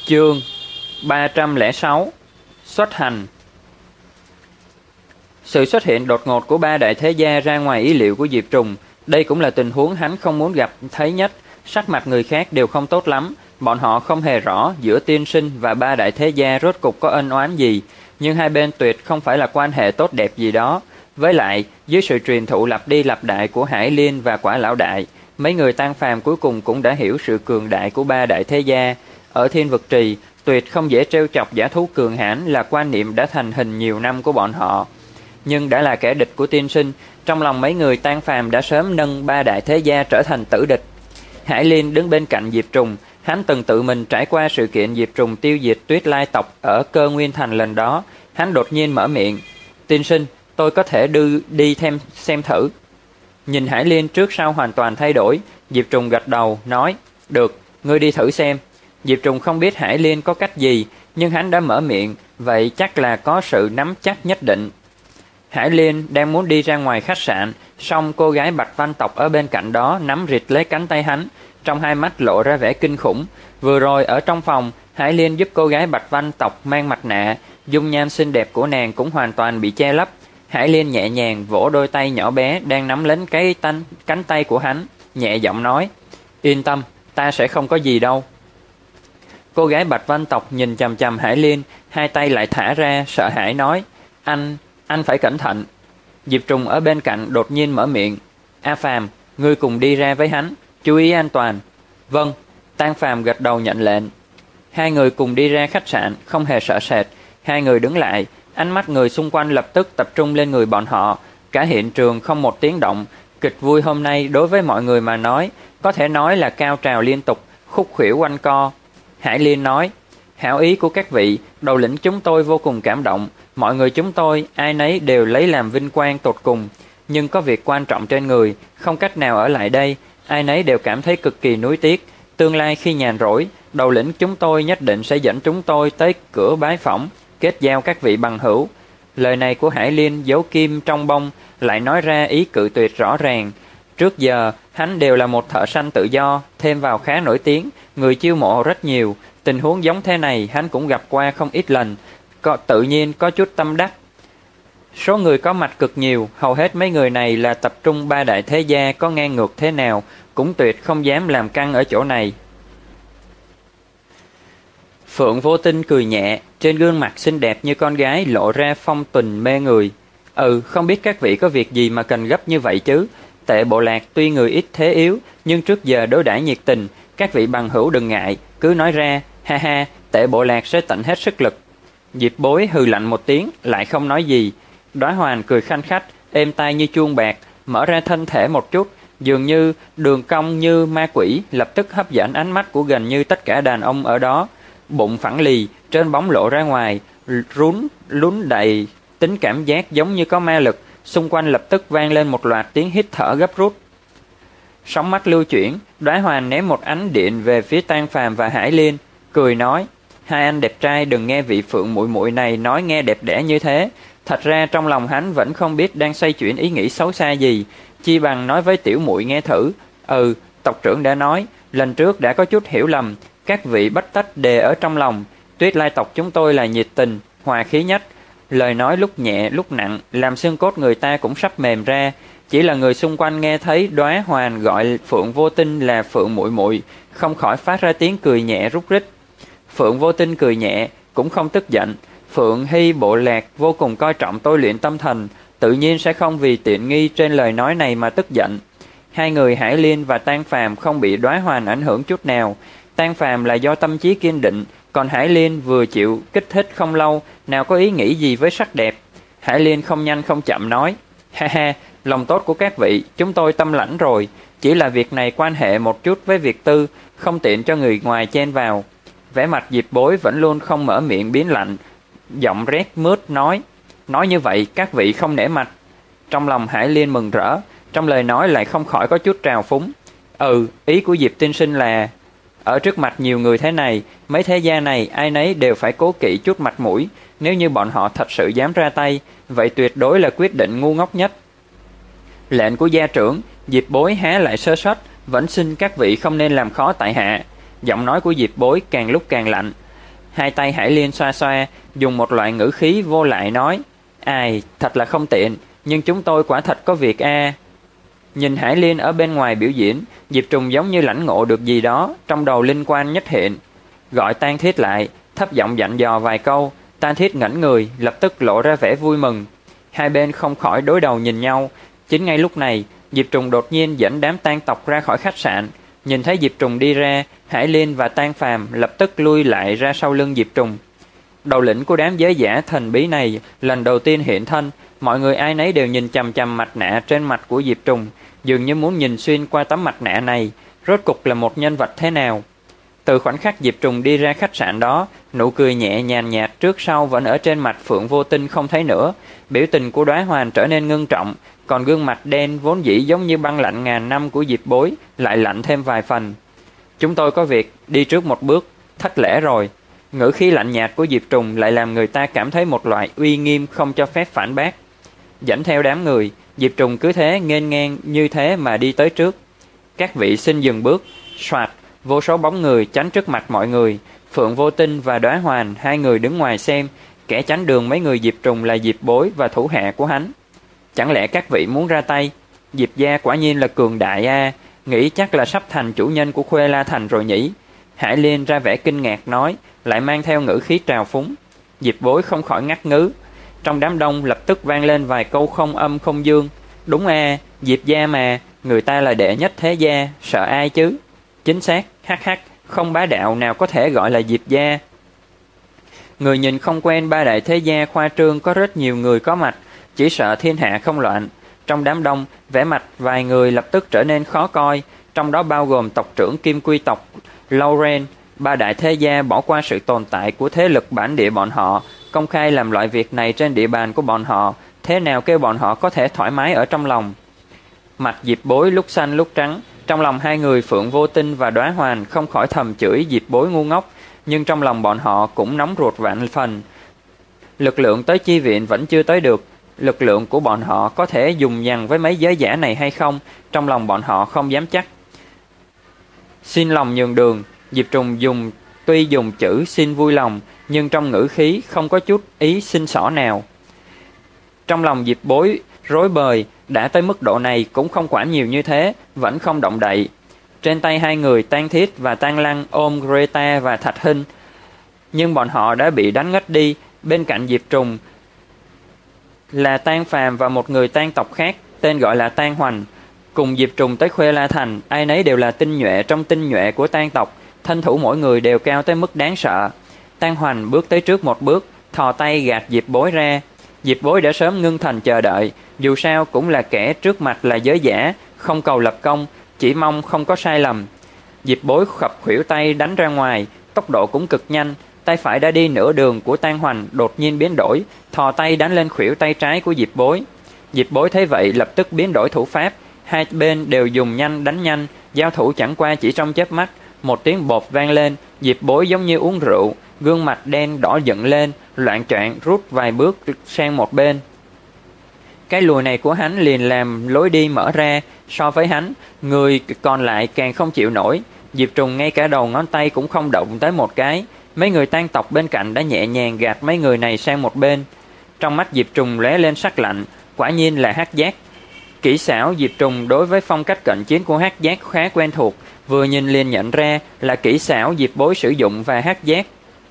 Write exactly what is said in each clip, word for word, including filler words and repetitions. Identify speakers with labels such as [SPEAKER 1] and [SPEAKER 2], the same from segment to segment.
[SPEAKER 1] Chương ba trăm lẻ sáu. Xuất hành. Sự xuất hiện đột ngột của ba đại thế gia ra ngoài ý liệu của Diệp Trùng. Đây cũng là tình huống hắn không muốn gặp thấy nhất. Sắc mặt người khác đều không tốt lắm. Bọn họ không hề rõ giữa tiên sinh và ba đại thế gia rốt cục có ân oán gì, nhưng hai bên tuyệt không phải là quan hệ tốt đẹp gì đó. Với lại, dưới sự truyền thụ lặp đi lặp lại của Hải Liên và Quả Lão Đại, mấy người tang phàm cuối cùng cũng đã hiểu sự cường đại của ba đại thế gia. Ở Thiên Vực Trì, tuyệt không dễ trêu chọc giả thú cường hãn là quan niệm đã thành hình nhiều năm của bọn họ. Nhưng đã là kẻ địch của tiên sinh, trong lòng mấy người tang phàm đã sớm nâng ba đại thế gia trở thành tử địch. Hải Liên đứng bên cạnh Diệp Trùng, hắn từng tự mình trải qua sự kiện Diệp Trùng tiêu diệt Tuyết Lai tộc ở Cơ Nguyên Thành lần đó. Hắn đột nhiên mở miệng: "Tiên sinh, tôi có thể đưa đi thêm xem thử." Nhìn Hải Liên trước sau hoàn toàn thay đổi, Diệp Trùng gật đầu nói: "Được, ngươi đi thử xem." Diệp Trùng không biết Hải Liên có cách gì, nhưng hắn đã mở miệng, vậy chắc là có sự nắm chắc nhất định. Hải Liên đang muốn đi ra ngoài khách sạn, song cô gái Bạch Văn tộc ở bên cạnh đó nắm rịt lấy cánh tay hắn, trong hai mắt lộ ra vẻ kinh khủng. Vừa rồi ở trong phòng, Hải Liên giúp cô gái Bạch Văn tộc mang mặt nạ, dung nhan xinh đẹp của nàng cũng hoàn toàn bị che lấp. Hải Liên nhẹ nhàng vỗ đôi tay nhỏ bé đang nắm lấy cái tanh, cánh tay của hắn, nhẹ giọng nói: "Yên tâm, ta sẽ không có gì đâu." Cô gái Bạch Văn tộc nhìn chằm chằm Hải Liên, hai tay lại thả ra, sợ hãi nói: Anh, anh phải cẩn thận." Diệp Trùng ở bên cạnh đột nhiên mở miệng: "A Phàm, ngươi cùng đi ra với hắn, chú ý an toàn." "Vâng." Tang Phàm gật đầu nhận lệnh. Hai người cùng đi ra khách sạn, không hề sợ sệt. Hai người đứng lại, ánh mắt người xung quanh lập tức tập trung lên người bọn họ. Cả hiện trường không một tiếng động. Kịch vui hôm nay đối với mọi người mà nói, có thể nói là cao trào liên tục, khúc khuỷu quanh co. Hải Liên nói: "Hảo ý của các vị, đầu lĩnh chúng tôi vô cùng cảm động. Mọi người chúng tôi, ai nấy đều lấy làm vinh quang tột cùng. Nhưng có việc quan trọng trên người, không cách nào ở lại đây. Ai nấy đều cảm thấy cực kỳ nuối tiếc. Tương lai khi nhàn rỗi, đầu lĩnh chúng tôi nhất định sẽ dẫn chúng tôi tới cửa bái phỏng, kết giao các vị bằng hữu." Lời này của Hải Liên giấu kim trong bông, lại nói ra ý cự tuyệt rõ ràng. Trước giờ, hắn đều là một thợ săn tự do, thêm vào khá nổi tiếng, người chiêu mộ rất nhiều. Tình huống giống thế này hắn cũng gặp qua không ít lần, có, tự nhiên có chút tâm đắc. Số người có mặt cực nhiều, hầu hết mấy người này là tập trung ba đại thế gia, có ngang ngược thế nào cũng tuyệt không dám làm căng ở chỗ này. Phượng Vô Tinh cười nhẹ, trên gương mặt xinh đẹp như con gái lộ ra phong tình mê người. "Ừ, không biết các vị có việc gì mà cần gấp như vậy chứ? Tệ Bộ Lạc tuy người ít thế yếu, nhưng trước giờ đối đãi nhiệt tình, các vị bằng hữu đừng ngại, cứ nói ra, ha ha, Tệ Bộ Lạc sẽ tận hết sức lực." Diệp Bối hừ lạnh một tiếng, lại không nói gì. Đóa Hoàn cười khanh khách, êm tai như chuông bạc, mở ra thân thể một chút, dường như đường cong như ma quỷ, lập tức hấp dẫn ánh mắt của gần như tất cả đàn ông ở đó. Bụng phẳng lì, trên bóng lộ ra ngoài, rún lún đầy, tính cảm giác giống như có ma lực. Xung quanh lập tức vang lên một loạt tiếng hít thở gấp rút. Sóng mắt lưu chuyển, Đóa Hoàn ném một ánh điện về phía Tang Phàm và Hải Liên, cười nói: "Hai anh đẹp trai đừng nghe vị Phượng muội muội này nói nghe đẹp đẽ như thế." Thật ra trong lòng hắn vẫn không biết đang xoay chuyển ý nghĩ xấu xa gì, chi bằng nói với tiểu muội nghe thử. "Ừ, tộc trưởng đã nói, lần trước đã có chút hiểu lầm, các vị bách tách đề ở trong lòng. Tuyết Lai tộc chúng tôi là nhiệt tình, hòa khí nhất." Lời nói lúc nhẹ lúc nặng, làm xương cốt người ta cũng sắp mềm ra. Chỉ là người xung quanh nghe thấy Đóa Hoàn gọi Phượng Vô Tinh là Phượng muội muội, không khỏi phát ra tiếng cười nhẹ rúc rích. Phượng Vô Tinh cười nhẹ, cũng không tức giận. Phượng Hy Bộ Lạc vô cùng coi trọng tôi luyện tâm thần, tự nhiên sẽ không vì tiện nghi trên lời nói này mà tức giận. Hai người Hải Liên và Tang Phàm không bị Đóa Hoàn ảnh hưởng chút nào. Tang Phàm là do tâm trí kiên định, còn Hải Liên vừa chịu kích thích không lâu, nào có ý nghĩ gì với sắc đẹp. Hải Liên không nhanh không chậm nói: "Ha ha, lòng tốt của các vị, chúng tôi tâm lãnh rồi. Chỉ là việc này quan hệ một chút với việc tư, không tiện cho người ngoài chen vào." Vẻ mặt Diệp Bối vẫn luôn không mở miệng biến lạnh, giọng rét mướt nói: "Nói như vậy các vị không nể mặt." Trong lòng Hải Liên mừng rỡ, trong lời nói lại không khỏi có chút trào phúng. "Ừ, ý của Diệp tiên sinh là..." Ở trước mặt nhiều người thế này, mấy thế gia này ai nấy đều phải cố kỵ chút mặt mũi. Nếu như bọn họ thật sự dám ra tay, vậy tuyệt đối là quyết định ngu ngốc nhất. "Lệnh của gia trưởng." Diệp Bối há lại sơ suất, "vẫn xin các vị không nên làm khó tại hạ." Giọng nói của Diệp Bối càng lúc càng lạnh. Hai tay Hải Liên xoa xoa, dùng một loại ngữ khí vô lại nói: Ai, thật là không tiện, nhưng chúng tôi quả thật có việc a. Nhìn Hải Liên ở bên ngoài biểu diễn, Diệp Trùng giống như lãnh ngộ được gì đó, trong đầu linh quan nhất hiện. Gọi Tang Thiết lại, thấp giọng dặn dò vài câu. Tang Thiết ngẩng người, lập tức lộ ra vẻ vui mừng. Hai bên không khỏi đối đầu nhìn nhau. Chính ngay lúc này, Diệp Trùng đột nhiên dẫn đám tang tộc ra khỏi khách sạn. Nhìn thấy Diệp Trùng đi ra, Hải Liên và Tang Phàm lập tức lui lại ra sau lưng Diệp Trùng. Đầu lĩnh của đám giới giả thần bí này lần đầu tiên hiện thân, mọi người ai nấy đều nhìn chằm chằm mặt nạ trên mặt của Diệp Trùng, dường như muốn nhìn xuyên qua tấm mặt nạ này, rốt cục là một nhân vật thế nào. Từ khoảnh khắc Diệp Trùng đi ra khách sạn đó, nụ cười nhẹ nhàn nhạt trước sau vẫn ở trên mặt Phượng Vô Tinh không thấy nữa, biểu tình của Đóa Hoàn trở nên ngưng trọng, còn gương mặt đen vốn dĩ giống như băng lạnh ngàn năm của Diệp Bối lại lạnh thêm vài phần. Chúng tôi có việc, đi trước một bước, thất lễ rồi. Ngữ khí lạnh nhạt của Diệp Trùng lại làm người ta cảm thấy một loại uy nghiêm không cho phép phản bác. Dẫn theo đám người, Diệp Trùng cứ thế nghênh ngang như thế mà đi tới trước. Các vị xin dừng bước. Soạt, vô số bóng người tránh trước mặt mọi người. Phượng Vô Tinh và Đóa Hoàn hai người đứng ngoài xem, kẻ tránh đường mấy người Diệp Trùng là Diệp Bối và thủ hạ của hắn. Chẳng lẽ các vị muốn ra tay? Diệp gia quả nhiên là cường đại a, nghĩ chắc là sắp thành chủ nhân của Khuê La Thành rồi nhỉ? Hải Liên ra vẻ kinh ngạc nói, lại mang theo ngữ khí trào phúng. Diệp Bối không khỏi ngắt ngứ. Trong đám đông lập tức vang lên vài câu không âm không dương. Đúng a, Diệp gia mà, người ta là đệ nhất thế gia, sợ ai chứ? Chính xác, hắc hắc, không bá đạo nào có thể gọi là Diệp gia. Người nhìn không quen ba đại thế gia khoa trương có rất nhiều người có mặt, chỉ sợ thiên hạ không loạn. Trong đám đông, vẻ mặt vài người lập tức trở nên khó coi, trong đó bao gồm tộc trưởng Kim Quy tộc Lauren. Ba đại thế gia bỏ qua sự tồn tại của thế lực bản địa bọn họ, công khai làm loại việc này trên địa bàn của bọn họ, thế nào kêu bọn họ có thể thoải mái ở trong lòng. Mặt Diệp Bối lúc xanh lúc trắng, trong lòng hai người Phượng Vô Tinh và Đóa Hoàn không khỏi thầm chửi Diệp Bối ngu ngốc, nhưng trong lòng bọn họ cũng nóng ruột vạn phần. Lực lượng tới chi viện vẫn chưa tới được, lực lượng của bọn họ có thể dùng dằn với mấy giới giả này hay không, trong lòng bọn họ không dám chắc. Xin lòng nhường đường. Diệp Trùng dùng tuy dùng chữ xin vui lòng, nhưng trong ngữ khí không có chút ý xin xỏ nào. Trong lòng Diệp Bối rối bời, đã tới mức độ này cũng không quản nhiều như thế, vẫn không động đậy. Trên tay hai người Tang Thiết và Tang Lăng ôm Greta và Thạch Hinh, nhưng bọn họ đã bị đánh ngất đi. Bên cạnh Diệp Trùng là Tang Phàm và một người Tang tộc khác tên gọi là Tang Hoành. Cùng Diệp Trùng tới Khuê La Thành, ai nấy đều là tinh nhuệ trong tinh nhuệ của Tang tộc, thân thủ mỗi người đều cao tới mức đáng sợ. Tang Hoành bước tới trước một bước, thò tay gạt Diệp Bối ra. Diệp Bối đã sớm ngưng thần chờ đợi, dù sao cũng là kẻ trước mặt là giới giả, không cầu lập công, chỉ mong không có sai lầm. Diệp Bối khập khuỷu tay đánh ra ngoài, tốc độ cũng cực nhanh, tay phải đã đi nửa đường của Tang Hoành đột nhiên biến đổi, thò tay đánh lên khuỷu tay trái của Diệp Bối. Diệp Bối thấy vậy lập tức biến đổi thủ pháp, hai bên đều dùng nhanh đánh nhanh, giao thủ chẳng qua chỉ trong chớp mắt. Một tiếng bột vang lên, Diệp Bối giống như uống rượu, gương mặt đen đỏ dựng lên, loạng choạng rút vài bước sang một bên. Cái lùi này của hắn liền làm lối đi mở ra, so với hắn, người còn lại càng không chịu nổi. Diệp Trùng ngay cả đầu ngón tay cũng không động tới một cái. Mấy người Tang tộc bên cạnh đã nhẹ nhàng gạt mấy người này sang một bên. Trong mắt Diệp Trùng lóe lên sắc lạnh, quả nhiên là hắc giác. Kỹ xảo Diệp Trùng đối với phong cách cận chiến của hắc giác khá quen thuộc, vừa nhìn liền nhận ra là kỹ xảo Diệp Bối sử dụng và hắc giác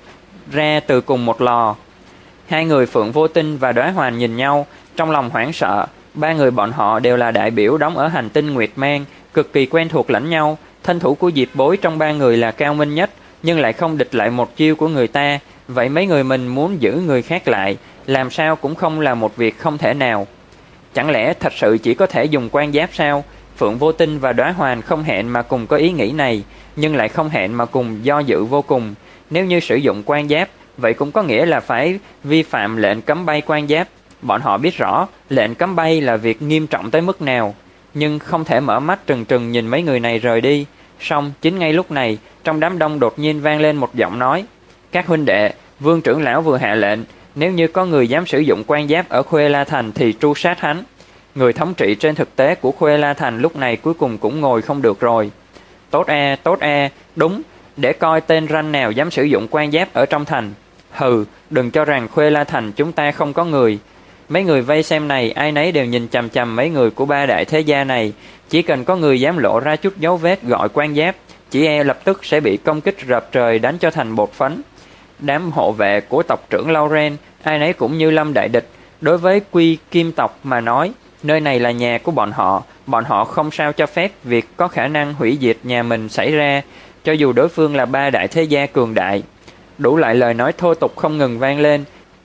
[SPEAKER 1] ra từ cùng một lò. Hai người Phượng Vô Tinh và Đóa Hoàn nhìn nhau, trong lòng hoảng sợ. Ba người bọn họ đều là đại biểu đóng ở hành tinh Nguyệt Mang, cực kỳ quen thuộc lẫn nhau. Thân thủ của Diệp Bối trong ba người là cao minh nhất, nhưng lại không địch lại một chiêu của người ta. Vậy mấy người mình muốn giữ người khác lại, làm sao cũng không là một việc không thể nào. Chẳng lẽ thật sự chỉ có thể dùng quan giáp sao? Phượng Vô Tinh và Đóa Hoàn không hẹn mà cùng có ý nghĩ này, nhưng lại không hẹn mà cùng do dự vô cùng. Nếu như sử dụng quan giáp, vậy cũng có nghĩa là phải vi phạm lệnh cấm bay quan giáp. Bọn họ biết rõ lệnh cấm bay là việc nghiêm trọng tới mức nào, nhưng không thể mở mắt trừng trừng nhìn mấy người này rời đi. Song chính ngay lúc này, trong đám đông đột nhiên vang lên một giọng nói: Các huynh đệ, Vương trưởng lão vừa hạ lệnh, nếu như có người dám sử dụng quan giáp ở Khuê La Thành thì tru sát hắn. Người thống trị trên thực tế của Khuê La Thành lúc này cuối cùng cũng ngồi không được rồi. Tốt a, tốt a, đúng, để coi tên ranh nào dám sử dụng quan giáp ở trong thành. Hừ, đừng cho rằng Khuê La Thành chúng ta không có người. Mấy người vây xem này ai nấy đều nhìn chằm chằm mấy người của ba đại thế gia này. Chỉ cần có người dám lộ ra chút dấu vết gọi quan giáp, chỉ e lập tức sẽ bị công kích rợp trời đánh cho thành bột phấn. Đám hộ vệ của tộc trưởng Lauren ai nấy cũng như lâm đại địch. Đối với Quy Kim tộc mà nói, nơi này là nhà của bọn họ, bọn họ không sao cho phép việc có khả năng hủy diệt nhà mình xảy ra, cho dù đối phương là ba đại thế gia cường đại. Đủ loại lời nói thô tục không ngừng vang lên.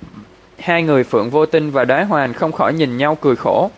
[SPEAKER 1] Hai người Phượng Vô Tinh và Đóa Hoàn không khỏi nhìn nhau cười khổ.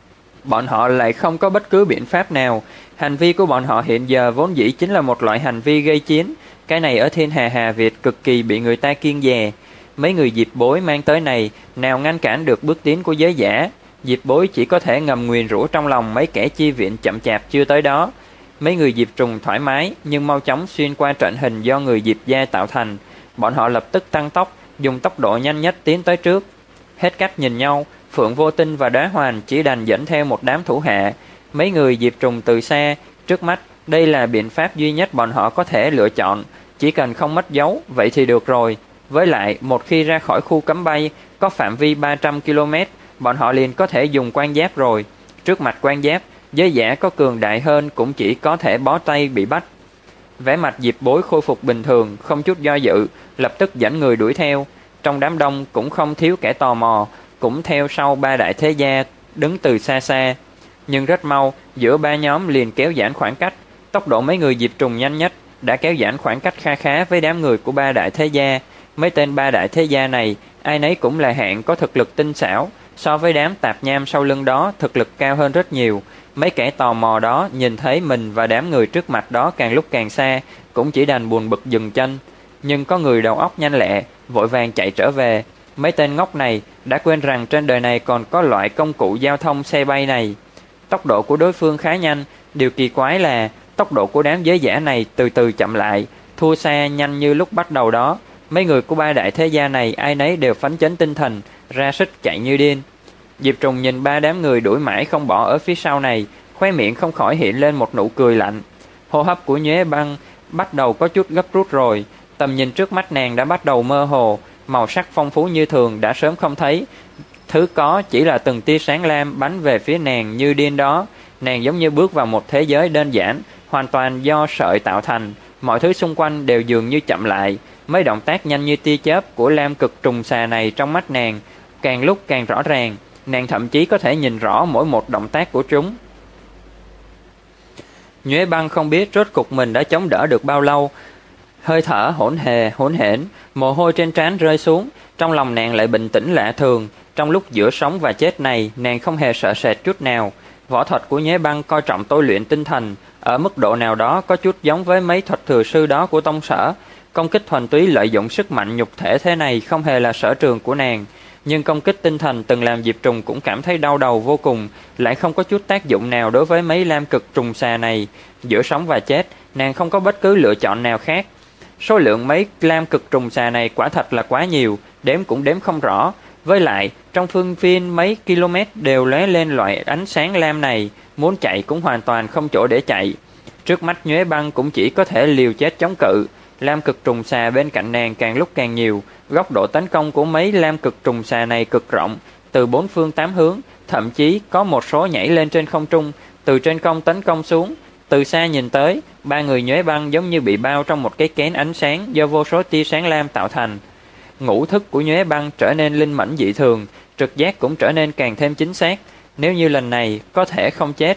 [SPEAKER 1] Bọn họ lại không có bất cứ biện pháp nào. Hành vi của bọn họ hiện giờ vốn dĩ chính là một loại hành vi gây chiến. Cái này ở thiên hà Hà Việt cực kỳ bị người ta kiêng dè. Mấy người Diệp Bối mang tới này nào ngăn cản được bước tiến của giới giả. Diệp Bối chỉ có thể ngầm nguyền rủa trong lòng mấy kẻ chi viện chậm chạp chưa tới đó. Mấy người Diệp Trùng thoải mái nhưng mau chóng xuyên qua trận hình do người Diệp gia tạo thành. Bọn họ lập tức tăng tốc, dùng tốc độ nhanh nhất tiến tới trước. Hết cách nhìn nhau, Phượng Vô Tinh và Đóa Hoàn chỉ đành dẫn theo một đám thủ hạ. Mấy người Diệp Trùng từ xa, trước mắt đây là biện pháp duy nhất bọn họ có thể lựa chọn. Chỉ cần không mất dấu, vậy thì được rồi. Với lại, một khi ra khỏi khu cấm bay, có phạm vi ba trăm ki lô mét, bọn họ liền có thể dùng quan giáp rồi. Trước mặt quan giáp, giới giả có cường đại hơn cũng chỉ có thể bó tay bị bắt. Vẻ mặt Diệp Bối khôi phục bình thường, không chút do dự, lập tức dẫn người đuổi theo. Trong đám đông cũng không thiếu kẻ tò mò, cũng theo sau ba đại thế gia, đứng từ xa xa. Nhưng rất mau, giữa ba nhóm liền kéo giãn khoảng cách. Tốc độ mấy người Diệp Trùng nhanh nhất, đã kéo giãn khoảng cách kha khá với đám người của ba đại thế gia. Mấy tên ba đại thế gia này, ai nấy cũng là hạng có thực lực tinh xảo, so với đám tạp nham sau lưng đó thực lực cao hơn rất nhiều. Mấy kẻ tò mò đó nhìn thấy mình và đám người trước mặt đó càng lúc càng xa, cũng chỉ đành buồn bực dừng chân. Nhưng có người đầu óc nhanh lẹ, vội vàng chạy trở về. Mấy tên ngốc này đã quên rằng trên đời này còn có loại công cụ giao thông xe bay này. Tốc độ của đối phương khá nhanh, điều kỳ quái là tốc độ của đám giới giả này từ từ chậm lại, thua xa nhanh như lúc bắt đầu đó. Mấy người của ba đại thế gia này ai nấy đều phấn chấn tinh thần, ra sức chạy như điên. Diệp Trùng nhìn ba đám người đuổi mãi không bỏ ở phía sau này, khóe miệng không khỏi hiện lên một nụ cười lạnh. Hô hấp của Nhuế Băng bắt đầu có chút gấp rút rồi, tầm nhìn trước mắt nàng đã bắt đầu mơ hồ, màu sắc phong phú như thường đã sớm không thấy. Thứ có chỉ là từng tia sáng lam bắn về phía nàng như điên đó. Nàng giống như bước vào một thế giới đơn giản, hoàn toàn do sợi tạo thành. Mọi thứ xung quanh đều dường như chậm lại. Mấy động tác nhanh như tia chớp của lam cực trùng xà này trong mắt nàng càng lúc càng rõ ràng. Nàng thậm chí có thể nhìn rõ mỗi một động tác của chúng. Nhuế Băng không biết rốt cục mình đã chống đỡ được bao lâu. Hơi thở hỗn hề hỗn hển, mồ hôi trên trán rơi xuống. Trong lòng nàng lại bình tĩnh lạ thường. Trong lúc giữa sống và chết này, nàng không hề sợ sệt chút nào. Võ thuật của Nhuế Băng coi trọng tôi luyện tinh thần, ở mức độ nào đó có chút giống với mấy thuật thừa sư đó của tông sở. Công kích thuần túy lợi dụng sức mạnh nhục thể thế này không hề là sở trường của nàng. Nhưng công kích tinh thần từng làm Diệp Trùng cũng cảm thấy đau đầu vô cùng, lại không có chút tác dụng nào đối với mấy lam cực trùng xà này. Giữa sống và chết, nàng không có bất cứ lựa chọn nào khác. Số lượng mấy lam cực trùng xà này quả thật là quá nhiều, đếm cũng đếm không rõ. Với lại, trong phương viên mấy km đều lóe lên loại ánh sáng lam này, muốn chạy cũng hoàn toàn không chỗ để chạy. Trước mắt Nhuế Băng cũng chỉ có thể liều chết chống cự. Lam cực trùng xà bên cạnh nàng càng lúc càng nhiều, góc độ tấn công của mấy lam cực trùng xà này cực rộng, từ bốn phương tám hướng, thậm chí có một số nhảy lên trên không trung, từ trên không tấn công xuống. Từ xa nhìn tới, ba người Nhuế Băng giống như bị bao trong một cái kén ánh sáng do vô số tia sáng lam tạo thành. Ngũ thức của Nhuế Băng trở nên linh mẫn dị thường, trực giác cũng trở nên càng thêm chính xác. Nếu như lần này có thể không chết.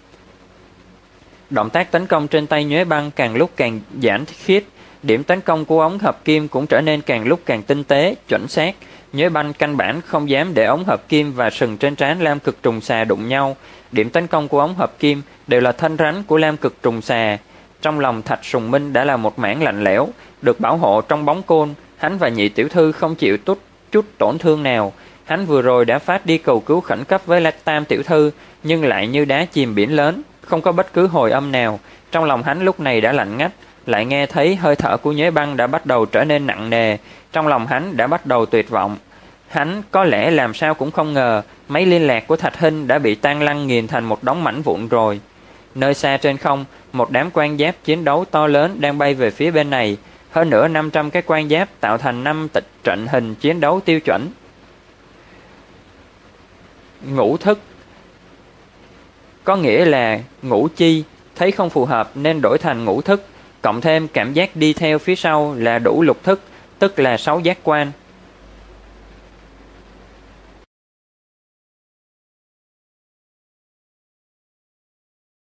[SPEAKER 1] Động tác tấn công trên tay Nhuế Băng càng lúc càng giản khiết, điểm tấn công của ống hợp kim cũng trở nên càng lúc càng tinh tế, chuẩn xác. Nhuế Băng căn bản không dám để ống hợp kim và sừng trên trán lam cực trùng xà đụng nhau. Điểm tấn công của ống hợp kim đều là thân rắn của lam cực trùng xà. Trong lòng Thạch Sùng Minh đã là một mảng lạnh lẽo, được bảo hộ trong bóng côn. Hắn và nhị tiểu thư không chịu chút, chút tổn thương nào. Hắn vừa rồi đã phát đi cầu cứu khẩn cấp với Lạc Tam tiểu thư, nhưng lại như đá chìm biển lớn, không có bất cứ hồi âm nào. Trong lòng hắn lúc này đã lạnh ngắt, lại nghe thấy hơi thở của Nhuế Băng đã bắt đầu trở nên nặng nề. Trong lòng hắn đã bắt đầu tuyệt vọng. Hắn có lẽ làm sao cũng không ngờ máy liên lạc của Thạch Hinh đã bị tan lăn nghiền thành một đống mảnh vụn rồi. Nơi xa trên không, một đám quan giáp chiến đấu to lớn đang bay về phía bên này. Hơn nữa năm trăm cái quan giáp tạo thành năm tịch trận hình chiến đấu tiêu chuẩn. Ngũ thức có nghĩa là ngũ chi, thấy không phù hợp nên đổi thành ngũ thức, cộng thêm cảm giác đi theo phía sau là đủ lục thức, tức là sáu giác quan.